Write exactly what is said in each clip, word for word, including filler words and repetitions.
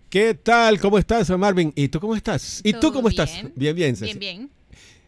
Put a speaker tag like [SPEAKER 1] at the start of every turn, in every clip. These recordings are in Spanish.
[SPEAKER 1] ¿Qué tal? ¿Cómo estás, Marvin? ¿Y tú cómo estás? ¿Y tú cómo
[SPEAKER 2] bien.
[SPEAKER 1] estás? Bien, bien, Ceci.
[SPEAKER 2] Bien, bien.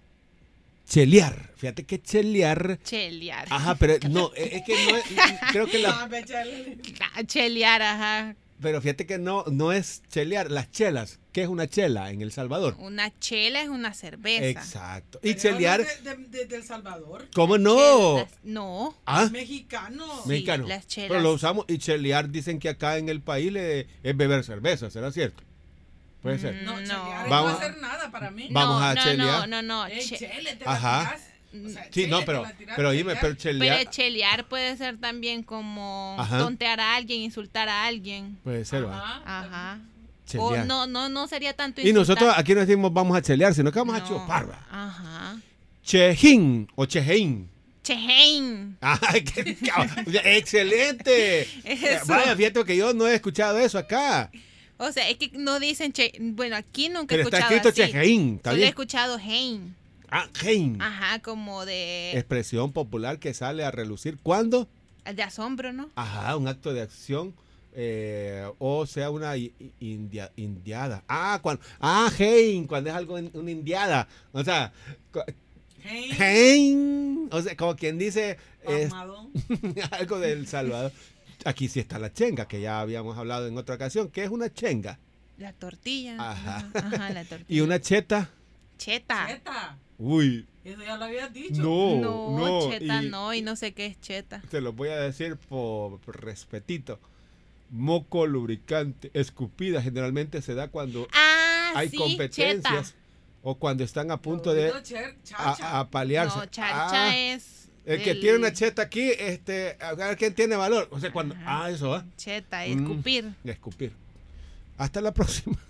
[SPEAKER 1] Chelear. Fíjate que chelear.
[SPEAKER 2] Chelear.
[SPEAKER 1] Ajá, pero no, es que no es. Creo que la.
[SPEAKER 2] Ah, Chelear, ajá.
[SPEAKER 1] Pero fíjate que no, no es chelear. Las chelas. ¿Qué es una chela en El Salvador?
[SPEAKER 2] Una chela es una cerveza.
[SPEAKER 1] Exacto. Y
[SPEAKER 3] Pero
[SPEAKER 1] chelear.
[SPEAKER 3] De, de, de, de El Salvador.
[SPEAKER 1] ¿Cómo no?
[SPEAKER 2] Chelas, no.
[SPEAKER 1] ¿Ah?
[SPEAKER 3] Mexicano.
[SPEAKER 2] Sí,
[SPEAKER 1] Mexicano.
[SPEAKER 2] las chelas.
[SPEAKER 1] Pero lo usamos. Y chelear dicen que acá en el país le, es beber cerveza. ¿Será cierto? Puede ser.
[SPEAKER 2] Mm,
[SPEAKER 3] No,
[SPEAKER 2] No.
[SPEAKER 3] chelear es
[SPEAKER 1] Vamos-
[SPEAKER 3] no hacer nada para mí.
[SPEAKER 1] Vamos
[SPEAKER 2] no,
[SPEAKER 1] a
[SPEAKER 2] no,
[SPEAKER 1] chelear.
[SPEAKER 2] No, no, no.
[SPEAKER 3] Ey,
[SPEAKER 2] che-
[SPEAKER 3] chele, te
[SPEAKER 1] Ajá.
[SPEAKER 3] la tirás. O sea,
[SPEAKER 1] Sí,
[SPEAKER 3] chele,
[SPEAKER 1] no,
[SPEAKER 3] te
[SPEAKER 1] pero,
[SPEAKER 3] la tirás,
[SPEAKER 1] pero dime,
[SPEAKER 3] chelear.
[SPEAKER 1] pero chelear.
[SPEAKER 2] Pero chelear puede ser también como
[SPEAKER 1] Ajá.
[SPEAKER 2] tontear a alguien, insultar a alguien.
[SPEAKER 1] Puede ser, va.
[SPEAKER 3] Ajá.
[SPEAKER 2] Ajá.
[SPEAKER 1] Chelear.
[SPEAKER 2] O no, no, no sería tanto
[SPEAKER 1] Y
[SPEAKER 2] insultar.
[SPEAKER 1] nosotros aquí no decimos vamos a chelear, sino que vamos a
[SPEAKER 2] No.
[SPEAKER 1] chupar, va.
[SPEAKER 2] Ajá.
[SPEAKER 1] Chejín o chejeín.
[SPEAKER 2] Chejein.
[SPEAKER 1] Ay, qué cab- excelente.
[SPEAKER 2] Eso.
[SPEAKER 1] Vaya, fíjate que yo no he escuchado eso acá.
[SPEAKER 2] O sea, es que no dicen che... Bueno, aquí nunca he
[SPEAKER 1] Pero está
[SPEAKER 2] escuchado
[SPEAKER 1] escrito
[SPEAKER 2] así.
[SPEAKER 1] chejeín, ¿está
[SPEAKER 2] Solo he
[SPEAKER 1] bien?
[SPEAKER 2] escuchado hein.
[SPEAKER 1] Ah, jein.
[SPEAKER 2] Ajá, como de...
[SPEAKER 1] Expresión popular que sale a relucir cuando,
[SPEAKER 2] de asombro, ¿no?
[SPEAKER 1] ajá, un acto de acción eh, o sea una i- i- india- indiada. Ah, cuando, ah, jein, cuando es algo in- una indiada. O sea, cu-
[SPEAKER 3] Hey,
[SPEAKER 1] jein, o sea, como quien dice es-
[SPEAKER 3] amado.
[SPEAKER 1] algo del Salvador. Aquí sí está la chenga, que ya habíamos hablado en otra ocasión. ¿Qué es una chenga?
[SPEAKER 2] La tortilla.
[SPEAKER 1] Ajá.
[SPEAKER 2] Ajá, ajá, la tortilla.
[SPEAKER 1] Y una cheta.
[SPEAKER 2] Cheta.
[SPEAKER 3] Cheta.
[SPEAKER 1] Uy,
[SPEAKER 3] Eso ya lo habías dicho.
[SPEAKER 1] no,
[SPEAKER 2] No,
[SPEAKER 1] no.
[SPEAKER 2] cheta
[SPEAKER 1] y
[SPEAKER 2] no, y no sé qué es cheta.
[SPEAKER 1] Te lo voy a decir por respetito. Moco lubricante, escupida, generalmente se da cuando
[SPEAKER 2] Ah,
[SPEAKER 1] hay
[SPEAKER 2] sí,
[SPEAKER 1] competencias
[SPEAKER 2] cheta.
[SPEAKER 1] o cuando están a punto de
[SPEAKER 3] Oído, cher-
[SPEAKER 1] a,
[SPEAKER 3] chacha.
[SPEAKER 1] a paliarse.
[SPEAKER 2] No, charcha
[SPEAKER 1] Ah,
[SPEAKER 2] es...
[SPEAKER 1] el que
[SPEAKER 2] del-
[SPEAKER 1] tiene una cheta aquí, este, a ver quién tiene valor. O sea, cuando,
[SPEAKER 2] Ajá.
[SPEAKER 1] ah, eso va.
[SPEAKER 2] Cheta,
[SPEAKER 1] Mm.
[SPEAKER 2] escupir.
[SPEAKER 1] Escupir. Hasta la próxima.